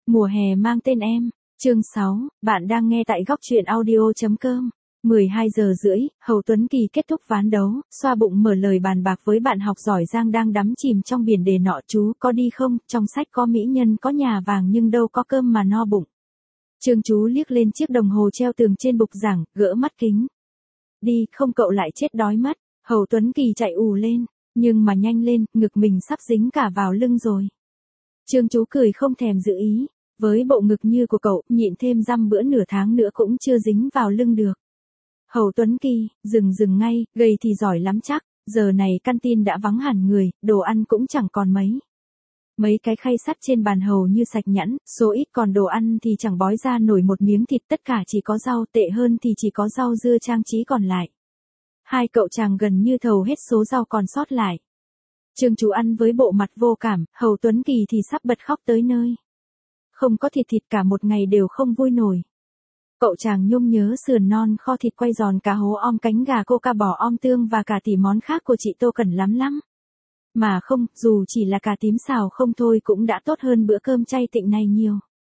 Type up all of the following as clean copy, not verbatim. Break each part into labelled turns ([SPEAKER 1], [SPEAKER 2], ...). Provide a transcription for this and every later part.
[SPEAKER 1] Mùa hè mang tên em. Chương 6, bạn đang nghe tại góc truyện audio.com. 12 giờ rưỡi, Hầu Tuấn Kỳ kết thúc ván đấu, xoa bụng mở lời bàn bạc với bạn học giỏi Giang đang đắm chìm trong biển đề nọ. Chú có đi không, trong sách có mỹ nhân có nhà vàng nhưng đâu có cơm mà no bụng. Trương Chú liếc lên chiếc đồng hồ treo tường trên bục giảng, gỡ mắt kính. Đi, không cậu lại chết đói mất. Hầu Tuấn Kỳ chạy ù lên, nhưng mà nhanh lên, ngực mình sắp dính cả vào lưng rồi. Trương Chú cười không thèm giữ ý, với bộ ngực như của cậu, nhịn thêm dăm bữa nửa tháng nữa cũng chưa dính vào lưng được. Hầu Tuấn Kỳ, dừng ngay, gầy thì giỏi lắm chắc, giờ này căn tin đã vắng hẳn người, đồ ăn cũng chẳng còn mấy. Mấy cái khay sắt trên bàn hầu như sạch nhẵn, số ít còn đồ ăn thì chẳng bói ra nổi một miếng thịt, tất cả chỉ có rau, tệ hơn thì chỉ có rau dưa trang trí còn lại. Hai cậu chàng gần như thầu hết số rau còn sót lại. Trương Chú ăn với bộ mặt vô cảm, Hầu Tuấn Kỳ thì sắp bật khóc tới nơi. Không có thịt cả một ngày đều không vui nổi. Cậu chàng nhung nhớ sườn non kho thịt quay giòn, cá hố om, cánh gà coca bò om tương và cả tỷ món khác của chị Tô Cẩn lắm. Mà không, dù chỉ là cà tím xào không thôi cũng đã tốt hơn bữa cơm chay tịnh này nhiều.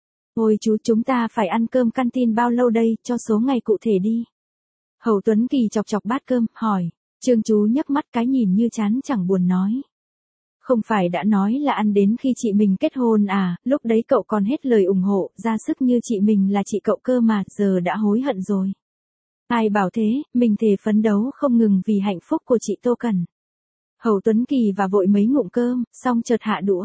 [SPEAKER 1] Ôi chú, chúng ta phải ăn cơm canteen bao lâu đây, cho số ngày cụ thể đi. Hầu Tuấn Kỳ chọc bát cơm, hỏi. Trương Chú nhấc mắt cái nhìn như chán chẳng buồn nói. Không phải đã nói là ăn đến khi chị mình kết hôn à, lúc đấy cậu còn hết lời ủng hộ, ra sức như chị mình là chị cậu cơ mà, giờ đã hối hận rồi. Ai bảo thế, mình thề phấn đấu không ngừng vì hạnh phúc của chị Tô Cẩn. Hầu Tuấn Kỳ và vội mấy ngụm cơm, xong chợt hạ đũa.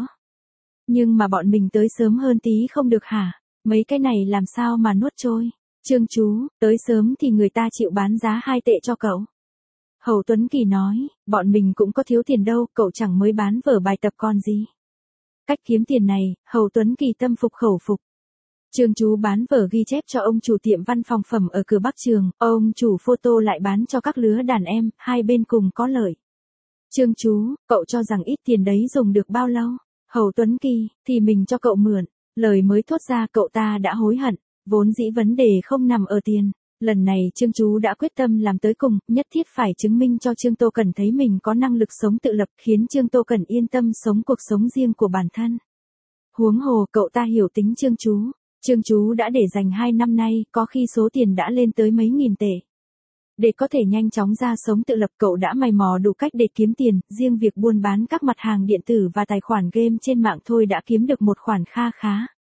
[SPEAKER 1] Nhưng mà bọn mình tới sớm hơn tí không được hả, mấy cái này làm sao mà nuốt trôi. Trương Chú, tới sớm thì người ta chịu bán giá 2 tệ cho cậu. Hầu Tuấn Kỳ nói, bọn mình cũng có thiếu tiền đâu, cậu chẳng mới bán vở bài tập còn gì. Cách kiếm tiền này, Hầu Tuấn Kỳ tâm phục khẩu phục. Trương Chú bán vở ghi chép cho ông chủ tiệm văn phòng phẩm ở cửa Bắc Trường, ông chủ photo lại bán cho các lứa đàn em, hai bên cùng có lợi. Trương Chú, cậu cho rằng ít tiền đấy dùng được bao lâu? Hầu Tuấn Kỳ, thì mình cho cậu mượn. Lời mới thốt ra cậu ta đã hối hận, vốn dĩ vấn đề không nằm ở tiền. Lần này Trương Chú đã quyết tâm làm tới cùng, nhất thiết phải chứng minh cho Trương Tô Cẩn thấy mình có năng lực sống tự lập, khiến Trương Tô Cẩn yên tâm sống cuộc sống riêng của bản thân. Huống hồ cậu ta hiểu tính Trương Chú. Trương Chú đã để dành 2 năm nay, có khi số tiền đã lên tới mấy nghìn tệ. Để có thể nhanh chóng ra sống tự lập, cậu đã mày mò đủ cách để kiếm tiền, riêng việc buôn bán các mặt hàng điện tử và tài khoản game trên mạng thôi đã kiếm được một khoản kha khá.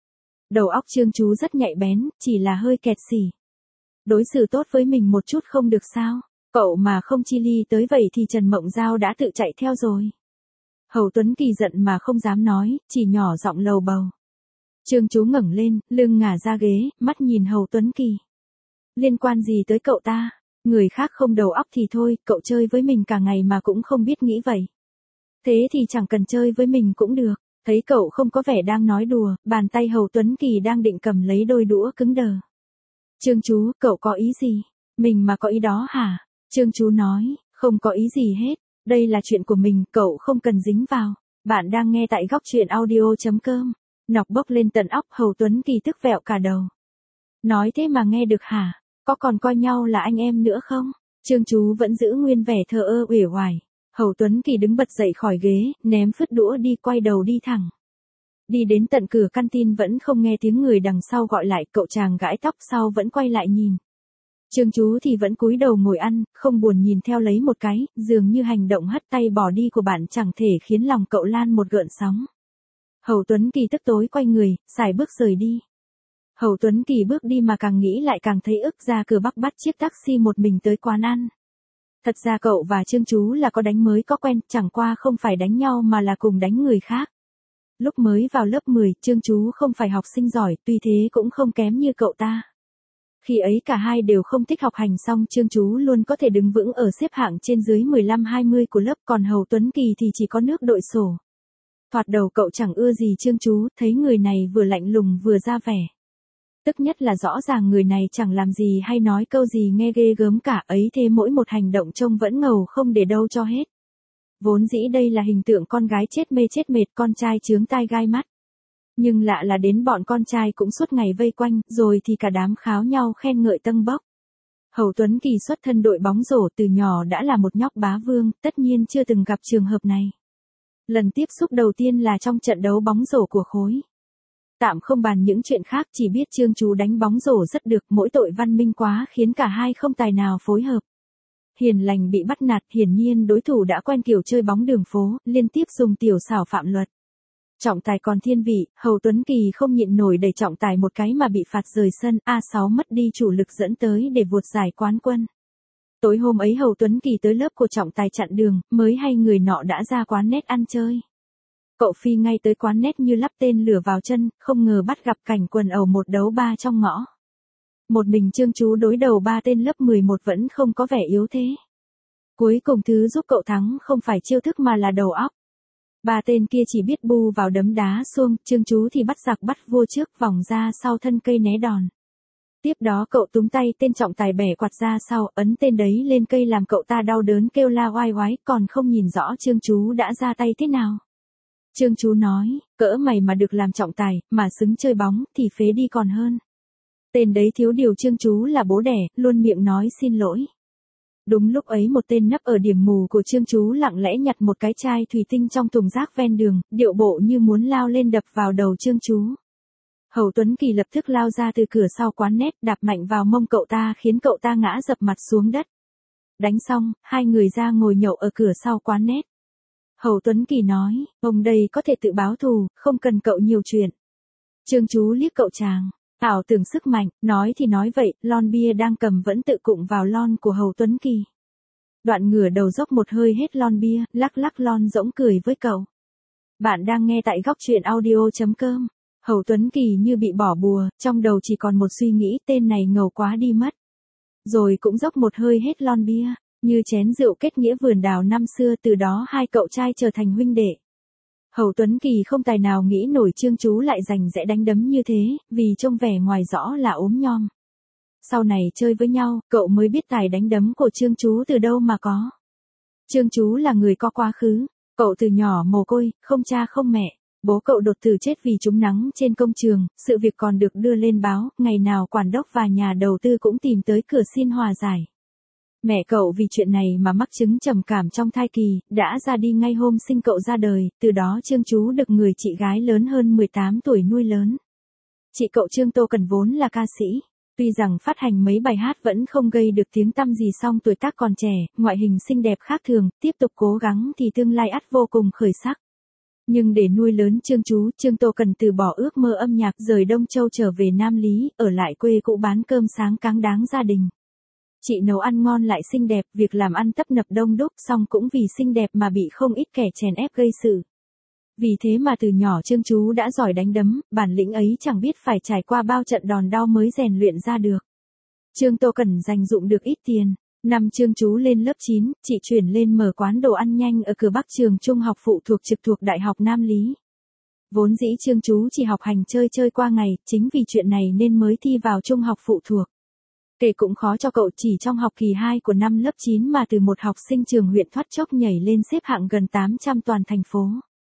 [SPEAKER 1] Đầu óc Trương Chú rất nhạy bén, chỉ là hơi kẹt xỉ. Đối xử tốt với mình một chút không được sao? Cậu mà không chi ly tới vậy thì Trần Mộng Giao đã tự chạy theo rồi. Hầu Tuấn Kỳ giận mà không dám nói, chỉ nhỏ giọng lầu bầu. Trương Chú ngẩng lên, lưng ngả ra ghế, mắt nhìn Hầu Tuấn Kỳ. Liên quan gì tới cậu ta? Người khác không đầu óc thì thôi, cậu chơi với mình cả ngày mà cũng không biết nghĩ vậy. Thế thì chẳng cần chơi với mình cũng được. Thấy cậu không có vẻ đang nói đùa, bàn tay Hầu Tuấn Kỳ đang định cầm lấy đôi đũa cứng đờ. Trương Chú, cậu có ý gì? Mình mà có ý đó hả? Trương Chú nói, không có ý gì hết, đây là chuyện của mình, cậu không cần dính vào. Bạn đang nghe tại góc truyện audio.com. Nọc bốc lên tận óc, Hầu Tuấn Kỳ tức vẹo cả đầu. Nói thế mà nghe được hả? Có còn coi nhau là anh em nữa không? Trương Chú vẫn giữ nguyên vẻ thờ ơ uể oải. Hầu Tuấn Kỳ đứng bật dậy khỏi ghế, ném phứt đũa đi, quay đầu đi thẳng. Đi đến tận cửa canteen vẫn không nghe tiếng người đằng sau gọi lại, cậu chàng gãi tóc sau vẫn quay lại nhìn. Trương Chú thì vẫn cúi đầu ngồi ăn, không buồn nhìn theo lấy một cái, dường như hành động hất tay bỏ đi của bạn chẳng thể khiến lòng cậu lan một gợn sóng. Hầu Tuấn Kỳ tức tối quay người, sải bước rời đi. Hầu Tuấn Kỳ bước đi mà càng nghĩ lại càng thấy ức, ra cửa Bắc bắt chiếc taxi một mình tới quán ăn. Thật ra cậu và Trương Chú là có đánh mới có quen, chẳng qua không phải đánh nhau mà là cùng đánh người khác. Lúc mới vào lớp 10, Trương Chú không phải học sinh giỏi, tuy thế cũng không kém như cậu ta. Khi ấy cả hai đều không thích học hành, xong Trương Chú luôn có thể đứng vững ở xếp hạng trên dưới 15-20 của lớp, còn Hầu Tuấn Kỳ thì chỉ có nước đội sổ. Thoạt đầu cậu chẳng ưa gì Trương Chú, thấy người này vừa lạnh lùng vừa ra vẻ. Tức nhất là rõ ràng người này chẳng làm gì hay nói câu gì nghe ghê gớm cả, ấy thế mỗi một hành động trông vẫn ngầu không để đâu cho hết. Vốn dĩ đây là hình tượng con gái chết mê chết mệt, con trai chướng tai gai mắt. Nhưng lạ là đến bọn con trai cũng suốt ngày vây quanh, rồi thì cả đám kháo nhau khen ngợi tâng bốc. Hầu Tuấn Kỳ xuất thân đội bóng rổ, từ nhỏ đã là một nhóc bá vương, tất nhiên chưa từng gặp trường hợp này. Lần tiếp xúc đầu tiên là trong trận đấu bóng rổ của khối Tạm không bàn những chuyện khác, chỉ biết Trương Chú đánh bóng rổ rất được, mỗi tội văn minh quá khiến cả hai không tài nào phối hợp. Hiền lành bị bắt nạt, hiển nhiên đối thủ đã quen kiểu chơi bóng đường phố, liên tiếp dùng tiểu xảo phạm luật. Trọng tài còn thiên vị, Hầu Tuấn Kỳ không nhịn nổi đẩy trọng tài một cái mà bị phạt rời sân, A6 mất đi chủ lực dẫn tới để vụt giải quán quân. Tối hôm ấy Hầu Tuấn Kỳ tới lớp của trọng tài chặn đường, mới hay người nọ đã ra quán net ăn chơi. Cậu phi ngay tới quán net như lắp tên lửa vào chân, không ngờ bắt gặp cảnh quần ẩu một đấu ba trong ngõ. Một mình Trương Chú đối đầu ba tên lớp 11 vẫn không có vẻ yếu thế. Cuối cùng thứ giúp cậu thắng không phải chiêu thức mà là đầu óc. Ba tên kia chỉ biết bu vào đấm đá xuông, Trương Chú thì bắt giặc bắt vua trước vòng ra sau thân cây né đòn. Tiếp đó cậu túm tay tên trọng tài bẻ quạt ra sau, ấn tên đấy lên cây làm cậu ta đau đớn kêu la oai oái, còn không nhìn rõ Trương Chú đã ra tay thế nào. Trương Chú nói, cỡ mày mà được làm trọng tài, mà xứng chơi bóng, thì phế đi còn hơn. Tên đấy thiếu điều Trương Chú là bố đẻ, luôn miệng nói xin lỗi. Đúng lúc ấy một tên nấp ở điểm mù của Trương Chú lặng lẽ nhặt một cái chai thủy tinh trong thùng rác ven đường, điệu bộ như muốn lao lên đập vào đầu Trương Chú. Hầu Tuấn Kỳ lập tức lao ra từ cửa sau quán net, đạp mạnh vào mông cậu ta khiến cậu ta ngã dập mặt xuống đất. Đánh xong, hai người ra ngồi nhậu ở cửa sau quán net. Hầu Tuấn Kỳ nói, ông đây có thể tự báo thù, không cần cậu nhiều chuyện. Trương Chú liếc cậu chàng, ảo tưởng sức mạnh, nói thì nói vậy, lon bia đang cầm vẫn tự cụng vào lon của Hầu Tuấn Kỳ. Đoạn ngửa đầu dốc một hơi hết lon bia, lắc lắc lon rỗng cười với cậu. Bạn đang nghe tại góc truyện audio.com. Hầu Tuấn Kỳ như bị bỏ bùa, trong đầu chỉ còn một suy nghĩ tên này ngầu quá đi mất. Rồi cũng dốc một hơi hết lon bia, như chén rượu kết nghĩa vườn đào năm xưa, từ đó hai cậu trai trở thành huynh đệ. Hầu Tuấn Kỳ không tài nào nghĩ nổi Trương Chú lại rành rẽ đánh đấm như thế, vì trông vẻ ngoài rõ là ốm nhom. Sau này chơi với nhau, cậu mới biết tài đánh đấm của Trương Chú từ đâu mà có. Trương Chú là người có quá khứ, cậu từ nhỏ mồ côi, không cha không mẹ. Bố cậu đột tử chết vì trúng nắng trên công trường, sự việc còn được đưa lên báo, ngày nào quản đốc và nhà đầu tư cũng tìm tới cửa xin hòa giải. Mẹ cậu vì chuyện này mà mắc chứng trầm cảm trong thai kỳ, đã ra đi ngay hôm sinh cậu ra đời, từ đó Trương Chú được người chị gái lớn hơn 18 tuổi nuôi lớn. Chị cậu Trương Tô Cần vốn là ca sĩ. Tuy rằng phát hành mấy bài hát vẫn không gây được tiếng tăm gì, song tuổi tác còn trẻ, ngoại hình xinh đẹp khác thường, tiếp tục cố gắng thì tương lai ắt vô cùng khởi sắc. Nhưng để nuôi lớn Trương Chú, Trương Tô Cần từ bỏ ước mơ âm nhạc, rời Đông Châu trở về Nam Lý, ở lại quê cũ bán cơm sáng cáng đáng gia đình. Chị nấu ăn ngon lại xinh đẹp, việc làm ăn tấp nập đông đúc, song cũng vì xinh đẹp mà bị không ít kẻ chèn ép gây sự. Vì thế mà từ nhỏ Trương Chú đã giỏi đánh đấm, bản lĩnh ấy chẳng biết phải trải qua bao trận đòn đau mới rèn luyện ra được. Trương Tô Cần dành dụm được ít tiền. Năm Trương Chú lên lớp 9, chị chuyển lên mở quán đồ ăn nhanh ở cửa Bắc trường trung học phụ thuộc trực thuộc Đại học Nam Lý. Vốn dĩ Trương Chú chỉ học hành chơi qua ngày, chính vì chuyện này nên mới thi vào trung học phụ thuộc. Kể cũng khó cho cậu, chỉ trong học kỳ 2 của năm lớp 9 mà từ một học sinh trường huyện thoát chốc nhảy lên xếp hạng gần 800 toàn thành phố.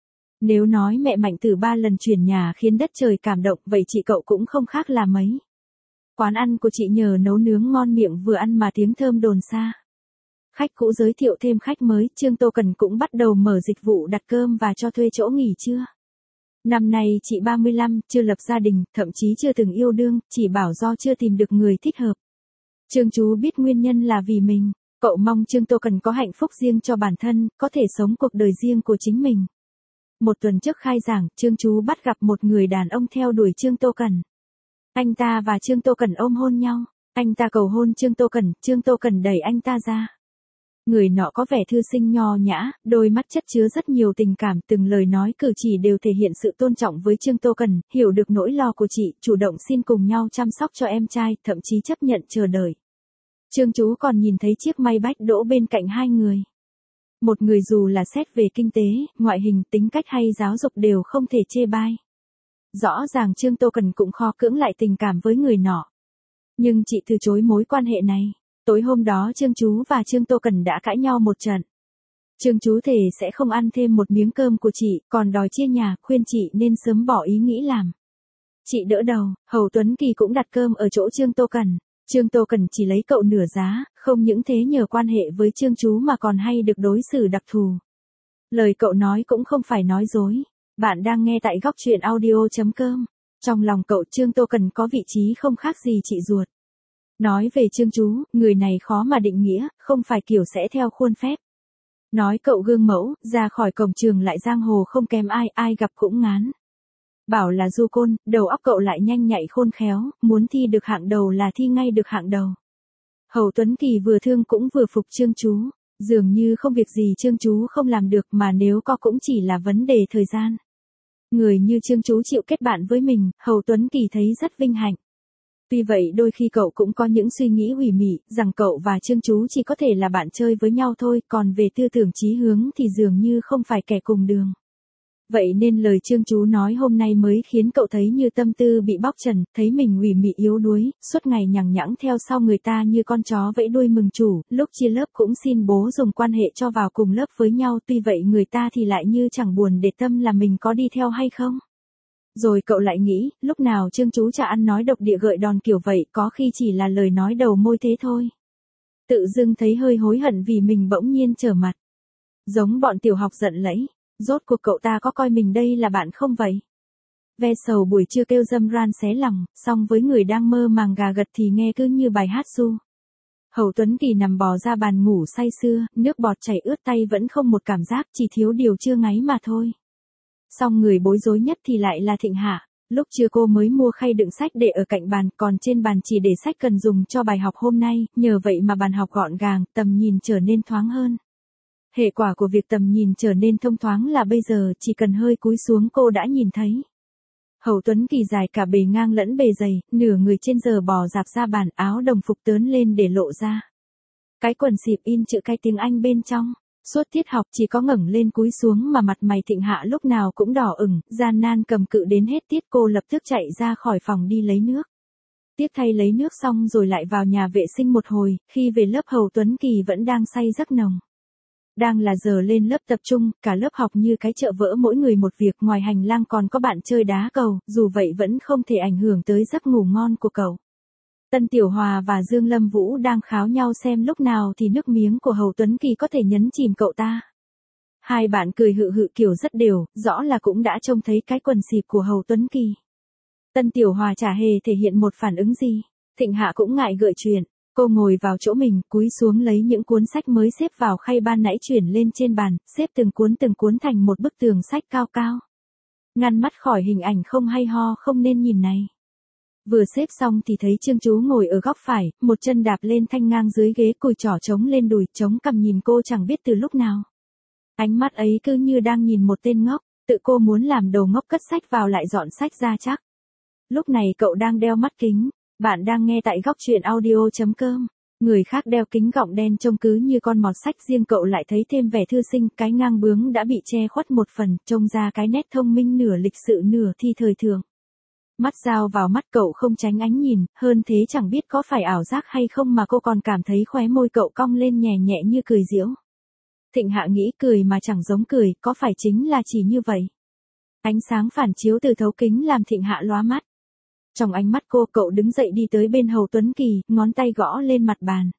[SPEAKER 1] Nếu nói mẹ Mạnh Tử 3 lần chuyển nhà khiến đất trời cảm động, vậy chị cậu cũng không khác là mấy. Quán ăn của chị nhờ nấu nướng ngon miệng vừa ăn mà tiếng thơm đồn xa. Khách cũ giới thiệu thêm khách mới, Trương Tô Cần cũng bắt đầu mở dịch vụ đặt cơm và cho thuê chỗ nghỉ trưa. Năm nay chị 35, chưa lập gia đình, thậm chí chưa từng yêu đương, chỉ bảo do chưa tìm được người thích hợp. Trương Chú biết nguyên nhân là vì mình. Cậu mong Trương Tô Cần có hạnh phúc riêng cho bản thân, có thể sống cuộc đời riêng của chính mình. Một tuần trước khai giảng, Trương Chú bắt gặp một người đàn ông theo đuổi Trương Tô Cần. Anh ta và Trương Tô Cần ôm hôn nhau. Anh ta cầu hôn Trương Tô Cần đẩy anh ta ra. Người nọ có vẻ thư sinh nho nhã, đôi mắt chất chứa rất nhiều tình cảm, từng lời nói cử chỉ đều thể hiện sự tôn trọng với Trương Tô Cần, hiểu được nỗi lo của chị, chủ động xin cùng nhau chăm sóc cho em trai, thậm chí chấp nhận chờ đợi. Trương Chú còn nhìn thấy chiếc Maybach đỗ bên cạnh hai người. Một người dù là xét về kinh tế, ngoại hình, tính cách hay giáo dục đều không thể chê bai. Rõ ràng Trương Tô Cần cũng khó cưỡng lại tình cảm với người nọ. Nhưng chị từ chối mối quan hệ này. Tối hôm đó Trương Chú và Trương Tô Cần đã cãi nhau một trận. Trương Chú thề sẽ không ăn thêm một miếng cơm của chị, còn đòi chia nhà, khuyên chị nên sớm bỏ ý nghĩ làm. Chị đỡ đầu, Hầu Tuấn Kỳ cũng đặt cơm ở chỗ Trương Tô Cần. Trương Tô Cần chỉ lấy cậu nửa giá, không những thế nhờ quan hệ với Trương Chú mà còn hay được đối xử đặc thù. Lời cậu nói cũng không phải nói dối. Bạn đang nghe tại góc truyện audio.com. Trong lòng cậu Trương Tô Cần có vị trí không khác gì chị ruột. Nói về Trương chú, người này khó mà định nghĩa, không phải kiểu sẽ theo khuôn phép. Nói cậu gương mẫu, ra khỏi cổng trường lại giang hồ không kém ai, ai gặp cũng ngán. Bảo là du côn, đầu óc cậu lại nhanh nhạy khôn khéo, muốn thi được hạng đầu là thi ngay được hạng đầu. Hầu Tuấn Kỳ vừa thương cũng vừa phục Trương chú, dường như không việc gì Trương chú không làm được mà nếu có cũng chỉ là vấn đề thời gian. Người như Trương chú chịu kết bạn với mình, Hầu Tuấn Kỳ thấy rất vinh hạnh. Tuy vậy đôi khi cậu cũng có những suy nghĩ ủy mị, rằng cậu và Trương chú chỉ có thể là bạn chơi với nhau thôi, còn về tư tưởng chí hướng thì dường như không phải kẻ cùng đường. Vậy nên lời Trương chú nói hôm nay mới khiến cậu thấy như tâm tư bị bóc trần, thấy mình ủy mị yếu đuối, suốt ngày nhằng nhẵng theo sau người ta như con chó vẫy đuôi mừng chủ, lúc chia lớp cũng xin bố dùng quan hệ cho vào cùng lớp với nhau, tuy vậy người ta thì lại như chẳng buồn để tâm là mình có đi theo hay không. Rồi cậu lại nghĩ, lúc nào Trương chú chả ăn nói độc địa gợi đòn kiểu vậy, có khi chỉ là lời nói đầu môi thế thôi. Tự dưng thấy hơi hối hận vì mình bỗng nhiên trở mặt. Giống bọn tiểu học giận lẫy, rốt cuộc cậu ta có coi mình đây là bạn không vậy? Ve sầu buổi trưa kêu dâm ran xé lòng, song với người đang mơ màng gà gật thì nghe cứ như bài hát ru. Hầu Tuấn Kỳ nằm bò ra bàn ngủ say sưa, nước bọt chảy ướt tay vẫn không một cảm giác, chỉ thiếu điều chưa ngáy mà thôi. Song người bối rối nhất thì lại là Thịnh Hạ. Lúc trưa cô mới mua khay đựng sách để ở cạnh bàn, còn trên bàn chỉ để sách cần dùng cho bài học hôm nay, nhờ vậy mà bàn học gọn gàng, tầm nhìn trở nên thoáng hơn. Hệ quả của việc tầm nhìn trở nên thông thoáng là bây giờ chỉ cần hơi cúi xuống cô đã nhìn thấy. Hầu Tuấn Kỳ dài cả bề ngang lẫn bề dày, nửa người trên giờ bò dạp ra bàn, áo đồng phục tớn lên để lộ ra. Cái quần xịp in chữ cái tiếng Anh bên trong. Suốt tiết học chỉ có ngẩng lên cúi xuống mà mặt mày Thịnh Hạ lúc nào cũng đỏ ửng, gian nan cầm cự đến hết tiết cô lập tức chạy ra khỏi phòng đi lấy nước. Tiếp thay lấy nước xong rồi lại vào nhà vệ sinh một hồi, khi về lớp Hầu Tuấn Kỳ vẫn đang say giấc nồng. Đang là giờ lên lớp tập trung, cả lớp học như cái chợ vỡ mỗi người một việc, ngoài hành lang còn có bạn chơi đá cầu, dù vậy vẫn không thể ảnh hưởng tới giấc ngủ ngon của cậu. Tân Tiểu Hòa và Dương Lâm Vũ đang kháo nhau xem lúc nào thì nước miếng của Hầu Tuấn Kỳ có thể nhấn chìm cậu ta. Hai bạn cười hự hự kiểu rất đều, rõ là cũng đã trông thấy cái quần xịp của Hầu Tuấn Kỳ. Tân Tiểu Hòa chả hề thể hiện một phản ứng gì. Thịnh Hạ cũng ngại gợi chuyện. Cô ngồi vào chỗ mình, cúi xuống lấy những cuốn sách mới xếp vào khay ban nãy chuyển lên trên bàn, xếp từng cuốn thành một bức tường sách cao cao. Ngăn mắt khỏi hình ảnh không hay ho không nên nhìn này. Vừa xếp xong thì thấy Trương chú ngồi ở góc phải, một chân đạp lên thanh ngang dưới ghế, cùi trỏ chống lên đùi, chống cằm nhìn cô chẳng biết từ lúc nào. Ánh mắt ấy cứ như đang nhìn một tên ngốc, tự cô muốn làm đồ ngốc cất sách vào lại dọn sách ra chắc. Lúc này cậu đang đeo mắt kính, bạn đang nghe tại góc truyện audio.com. Người khác đeo kính gọng đen trông cứ như con mọt sách, riêng cậu lại thấy thêm vẻ thư sinh, cái ngang bướng đã bị che khuất một phần, trông ra cái nét thông minh nửa lịch sự nửa thi thời thượng. Mắt dao vào mắt cậu không tránh ánh nhìn, hơn thế chẳng biết có phải ảo giác hay không mà cô còn cảm thấy khóe môi cậu cong lên nhẹ nhẹ như cười giễu. Thịnh Hạ nghĩ cười mà chẳng giống cười, có phải chính là chỉ như vậy. Ánh sáng phản chiếu từ thấu kính làm Thịnh Hạ lóa mắt. Trong ánh mắt cô, cậu đứng dậy đi tới bên Hầu Tuấn Kỳ, ngón tay gõ lên mặt bàn.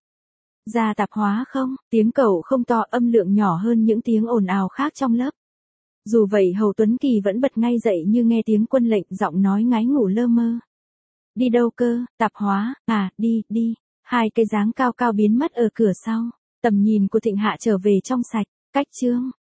[SPEAKER 1] Ra tạp hóa không? Tiếng cậu không to, âm lượng nhỏ hơn những tiếng ồn ào khác trong lớp. Dù vậy Hầu Tuấn Kỳ vẫn bật ngay dậy như nghe tiếng quân lệnh, giọng nói ngái ngủ lơ mơ. Đi đâu cơ? Tạp hóa, à, đi. Hai cái dáng cao cao biến mất ở cửa sau. Tầm nhìn của Thịnh Hạ trở về trong sạch. Cách chương.